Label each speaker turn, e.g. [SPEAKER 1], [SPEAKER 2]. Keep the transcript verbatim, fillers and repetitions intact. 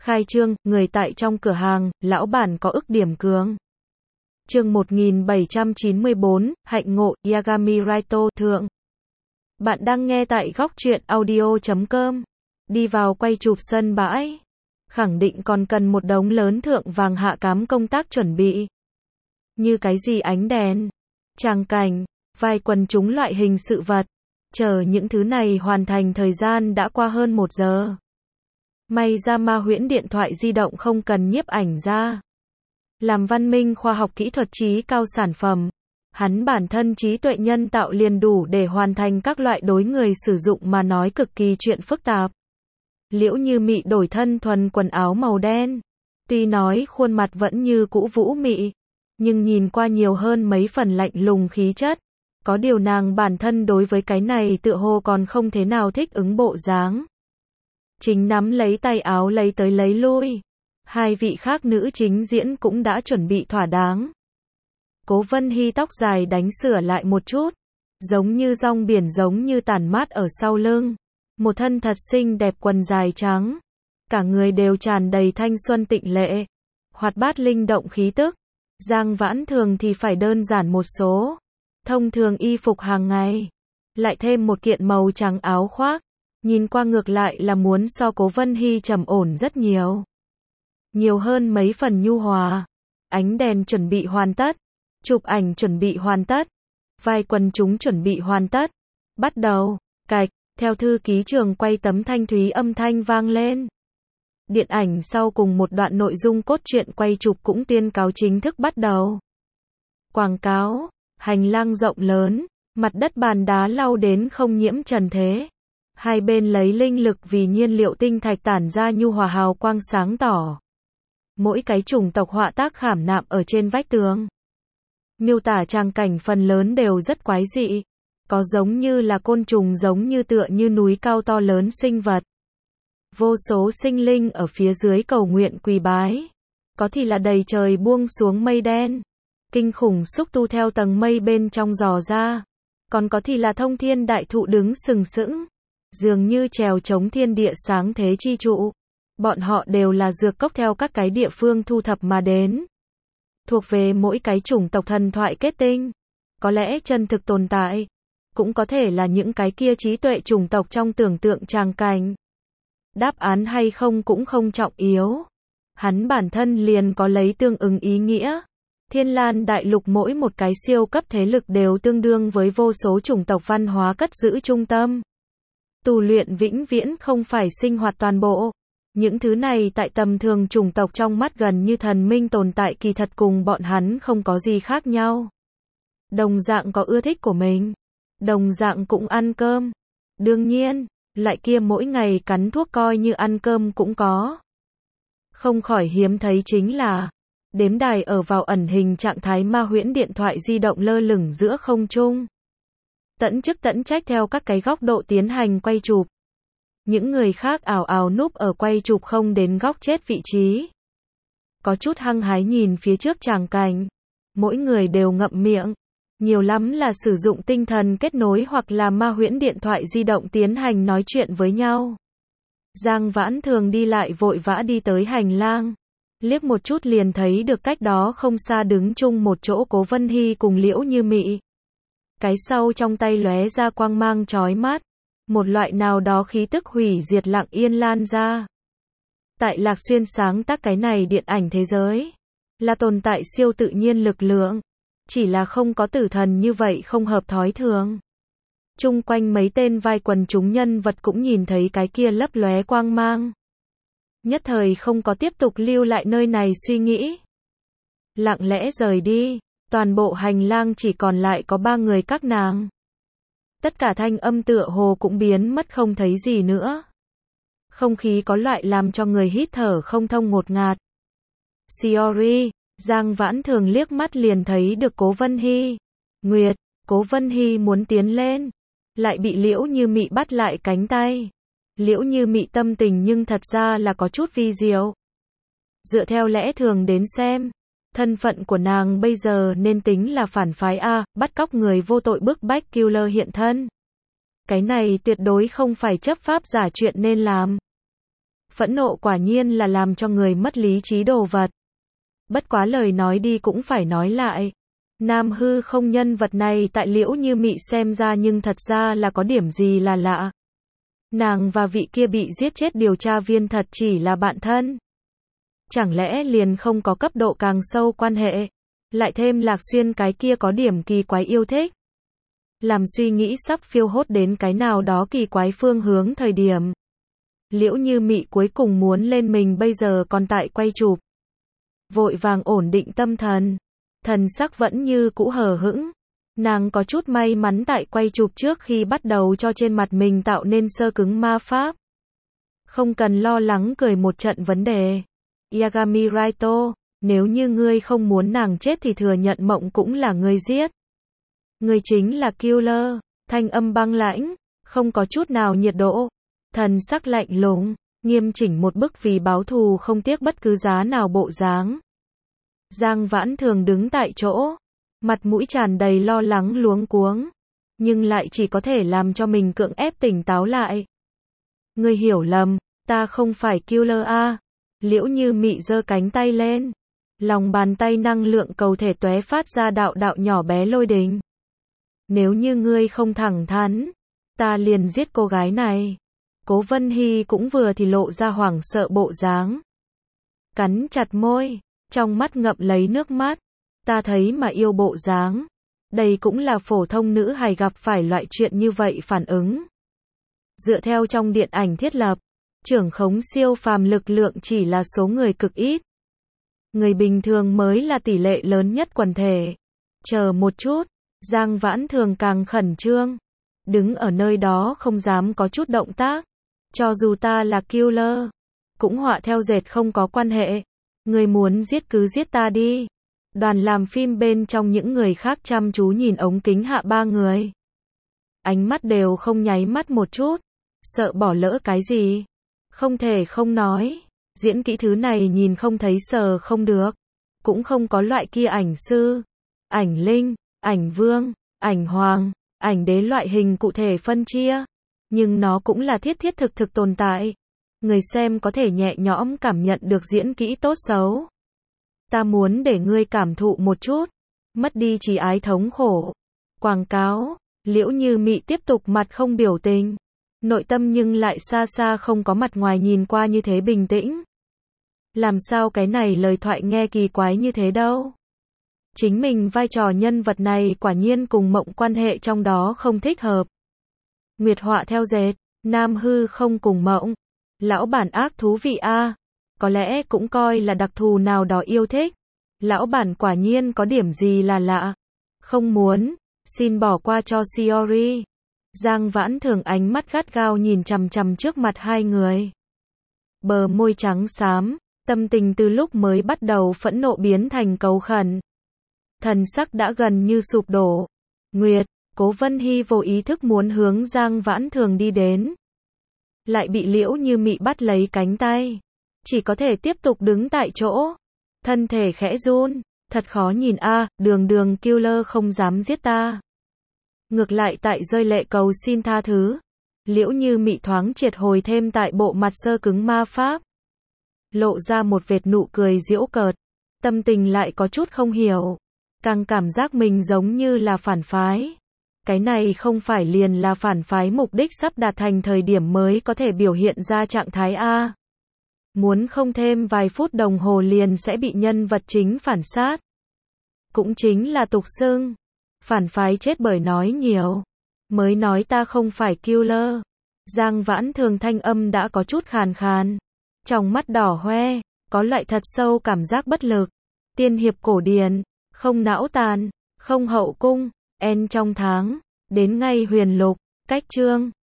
[SPEAKER 1] Khai trương, người tại trong cửa hàng, lão bản có ức điểm cường. Chương một nghìn bảy trăm chín mươi bốn, hạnh ngộ, Yagami Raito, thượng. Bạn đang nghe tại góc truyện audio chấm com. Đi vào quay chụp sân bãi. Khẳng định còn cần một đống lớn thượng vàng hạ cám công tác chuẩn bị. Như cái gì ánh đèn, tràng cảnh, vai quần chúng loại hình sự vật. Chờ những thứ này hoàn thành thời gian đã qua hơn một giờ. May ra Ma Huyễn điện thoại di động không cần nhiếp ảnh ra. Làm văn minh khoa học kỹ thuật trí cao sản phẩm. Hắn bản thân trí tuệ nhân tạo liền đủ để hoàn thành các loại đối người sử dụng mà nói cực kỳ chuyện phức tạp. Liễu Như Mị đổi thân thuần quần áo màu đen. Tuy nói khuôn mặt vẫn như cũ vũ mị, nhưng nhìn qua nhiều hơn mấy phần lạnh lùng khí chất. Có điều nàng bản thân đối với cái này tựa hồ còn không thế nào thích ứng bộ dáng. Chính nắm lấy tay áo lấy tới lấy lui. Hai vị khác nữ chính diễn cũng đã chuẩn bị thỏa đáng. Cố Vân Hy tóc dài đánh sửa lại một chút, giống như rong biển giống như tản mát ở sau lưng. Một thân thật xinh đẹp quần dài trắng. Cả người đều tràn đầy thanh xuân tịnh lệ. Hoạt bát linh động khí tức. Giang Vãn Thường thì phải đơn giản một số. Thông thường y phục hàng ngày. Lại thêm một kiện màu trắng áo khoác. Nhìn qua ngược lại là muốn so Cố Vân Hy trầm ổn rất nhiều. Nhiều hơn mấy phần nhu hòa. Ánh đèn chuẩn bị hoàn tất. Chụp ảnh chuẩn bị hoàn tất. Vai quần chúng chuẩn bị hoàn tất. Bắt đầu. Cạch. Theo thư ký trường quay tấm thanh thúy âm thanh vang lên. Điện ảnh sau cùng một đoạn nội dung cốt truyện quay chụp cũng tuyên cáo chính thức bắt đầu. Quảng cáo. Hành lang rộng lớn. Mặt đất bàn đá lau đến không nhiễm trần thế. Hai bên lấy linh lực vì nhiên liệu tinh thạch tản ra nhu hòa hào quang sáng tỏ. Mỗi cái chủng tộc họa tác khảm nạm ở trên vách tường. Miêu tả tràng cảnh phần lớn đều rất quái dị. Có giống như là côn trùng, giống như tựa như núi cao to lớn sinh vật. Vô số sinh linh ở phía dưới cầu nguyện quỳ bái. Có thì là đầy trời buông xuống mây đen. Kinh khủng xúc tu theo tầng mây bên trong dò ra. Còn có thì là thông thiên đại thụ đứng sừng sững. Dường như trèo chống thiên địa sáng thế chi trụ. Bọn họ đều là dược cốc theo các cái địa phương thu thập mà đến. Thuộc về mỗi cái chủng tộc thần thoại kết tinh. Có lẽ chân thực tồn tại. Cũng có thể là những cái kia trí tuệ chủng tộc trong tưởng tượng tràng cảnh. Đáp án hay không cũng không trọng yếu. Hắn bản thân liền có lấy tương ứng ý nghĩa. Thiên Lan đại lục mỗi một cái siêu cấp thế lực đều tương đương với vô số chủng tộc văn hóa cất giữ trung tâm. Tu luyện vĩnh viễn không phải sinh hoạt toàn bộ. Những thứ này tại tầm thường chủng tộc trong mắt gần như thần minh tồn tại, kỳ thật cùng bọn hắn không có gì khác nhau. Đồng dạng có ưa thích của mình. Đồng dạng cũng ăn cơm. Đương nhiên, lại kia mỗi ngày cắn thuốc coi như ăn cơm cũng có. Không khỏi hiếm thấy chính là đếm đài ở vào ẩn hình trạng thái Ma Huyễn điện thoại di động lơ lửng giữa không trung. Tẫn chức tẫn trách theo các cái góc độ tiến hành quay chụp. Những người khác ảo ảo núp ở quay chụp không đến góc chết vị trí. Có chút hăng hái nhìn phía trước tràng cảnh. Mỗi người đều ngậm miệng. Nhiều lắm là sử dụng tinh thần kết nối hoặc là Ma Huyễn điện thoại di động tiến hành nói chuyện với nhau. Giang Vãn Thường đi lại vội vã đi tới hành lang. Liếc một chút liền thấy được cách đó không xa đứng chung một chỗ Cố Vân Hy cùng Liễu Như Mị. Cái sau trong tay lóe ra quang mang chói mắt. Một loại nào đó khí tức hủy diệt lặng yên lan ra. Tại Lạc Xuyên sáng tác cái này điện ảnh thế giới. Là tồn tại siêu tự nhiên lực lượng. Chỉ là không có tử thần như vậy không hợp thói thường. Chung quanh mấy tên vai quần chúng nhân vật cũng nhìn thấy cái kia lấp lóe quang mang. Nhất thời không có tiếp tục lưu lại nơi này suy nghĩ. Lặng lẽ rời đi. Toàn bộ hành lang chỉ còn lại có ba người các nàng. Tất cả thanh âm tựa hồ cũng biến mất không thấy gì nữa. Không khí có loại làm cho người hít thở không thông ngột ngạt. Shiori, Giang Vãn Thường liếc mắt liền thấy được Cố Vân Hy. Nguyệt, Cố Vân Hy muốn tiến lên. Lại bị Liễu Như Mị bắt lại cánh tay. Liễu Như Mị tâm tình nhưng thật ra là có chút vi diệu. Dựa theo lẽ thường đến xem. Thân phận của nàng bây giờ nên tính là phản phái A, bắt cóc người vô tội bức bách killer hiện thân. Cái này tuyệt đối không phải chấp pháp giả chuyện nên làm. Phẫn nộ quả nhiên là làm cho người mất lý trí đồ vật. Bất quá lời nói đi cũng phải nói lại. Nam hư không nhân vật này tại Liễu Như Mị xem ra nhưng thật ra là có điểm gì là lạ. Nàng và vị kia bị giết chết điều tra viên thật chỉ là bạn thân. Chẳng lẽ liền không có cấp độ càng sâu quan hệ? Lại thêm Lạc Xuyên cái kia có điểm kỳ quái yêu thích. Làm suy nghĩ sắp phiêu hốt đến cái nào đó kỳ quái phương hướng thời điểm. Liễu Như Mị cuối cùng muốn lên mình bây giờ còn tại quay chụp. Vội vàng ổn định tâm thần. Thần sắc vẫn như cũ hờ hững. Nàng có chút may mắn tại quay chụp trước khi bắt đầu cho trên mặt mình tạo nên sơ cứng ma pháp. Không cần lo lắng cười một trận vấn đề. Yagami Raito, nếu như ngươi không muốn nàng chết thì thừa nhận Mộng cũng là ngươi giết. Ngươi chính là killer, thanh âm băng lãnh, không có chút nào nhiệt độ. Thần sắc lạnh lùng, nghiêm chỉnh một bức vì báo thù không tiếc bất cứ giá nào bộ dáng. Giang Vãn Thường đứng tại chỗ, mặt mũi tràn đầy lo lắng luống cuống, nhưng lại chỉ có thể làm cho mình cưỡng ép tỉnh táo lại. Ngươi hiểu lầm, ta không phải killer a. Liễu Như Mị giơ cánh tay lên, lòng bàn tay năng lượng cầu thể tóe phát ra đạo đạo nhỏ bé lôi đình. Nếu như ngươi không thẳng thắn, ta liền giết cô gái này. Cố Vân Hy cũng vừa thì lộ ra hoảng sợ bộ dáng. Cắn chặt môi, trong mắt ngậm lấy nước mắt. Ta thấy mà yêu bộ dáng. Đây cũng là phổ thông nữ hài gặp phải loại chuyện như vậy phản ứng. Dựa theo trong điện ảnh thiết lập, trưởng khống siêu phàm lực lượng chỉ là số người cực ít. Người bình thường mới là tỷ lệ lớn nhất quần thể. Chờ một chút, Giang Vãn Thường càng khẩn trương. Đứng ở nơi đó không dám có chút động tác. Cho dù ta là killer, cũng họa theo dệt không có quan hệ. Người muốn giết cứ giết ta đi. Đoàn làm phim bên trong những người khác chăm chú nhìn ống kính hạ ba người. Ánh mắt đều không nháy mắt một chút. Sợ bỏ lỡ cái gì. Không thể không nói. Diễn kỹ thứ này nhìn không thấy sờ không được. Cũng không có loại kia ảnh sư, ảnh linh, ảnh vương, ảnh hoàng, ảnh đế loại hình cụ thể phân chia. Nhưng nó cũng là thiết thiết thực thực tồn tại. Người xem có thể nhẹ nhõm cảm nhận được diễn kỹ tốt xấu. Ta muốn để ngươi cảm thụ một chút. Mất đi trí ái thống khổ. Quảng cáo. Liễu Như Mị tiếp tục mặt không biểu tình. Nội tâm nhưng lại xa xa không có mặt ngoài nhìn qua như thế bình tĩnh. Làm sao cái này lời thoại nghe kỳ quái như thế đâu. Chính mình vai trò nhân vật này quả nhiên cùng Mộng quan hệ trong đó không thích hợp. Nguyệt họa theo dệt, Nam hư không cùng Mộng. Lão bản ác thú vị a. Có lẽ cũng coi là đặc thù nào đó yêu thích. Lão bản quả nhiên có điểm gì là lạ. Không muốn, xin bỏ qua cho Shiori. Giang Vãn Thường ánh mắt gắt gao nhìn chằm chằm trước mặt hai người. Bờ môi trắng xám, tâm tình từ lúc mới bắt đầu phẫn nộ biến thành cầu khẩn. Thần sắc đã gần như sụp đổ. Nguyệt, Cố Vân Hy vô ý thức muốn hướng Giang Vãn Thường đi đến. Lại bị Liễu Như Mị bắt lấy cánh tay. Chỉ có thể tiếp tục đứng tại chỗ. Thân thể khẽ run. Thật khó nhìn a, à, đường đường killer không dám giết ta. Ngược lại tại rơi lệ cầu xin tha thứ. Liễu Như Mị thoáng triệt hồi thêm tại bộ mặt sơ cứng ma pháp. Lộ ra một vệt nụ cười giễu cợt. Tâm tình lại có chút không hiểu. Càng cảm giác mình giống như là phản phái. Cái này không phải liền là phản phái mục đích sắp đạt thành thời điểm mới có thể biểu hiện ra trạng thái A. Muốn không thêm vài phút đồng hồ liền sẽ bị nhân vật chính phản sát. Cũng chính là tục xưng. Phản phái chết bởi nói nhiều. Mới nói ta không phải killer. Giang Vãn Thường thanh âm đã có chút khàn khàn. Trong mắt đỏ hoe, có loại thật sâu cảm giác bất lực. Tiên hiệp cổ điển, không não tàn, không hậu cung, en trong tháng, đến ngay huyền lục, cách chương.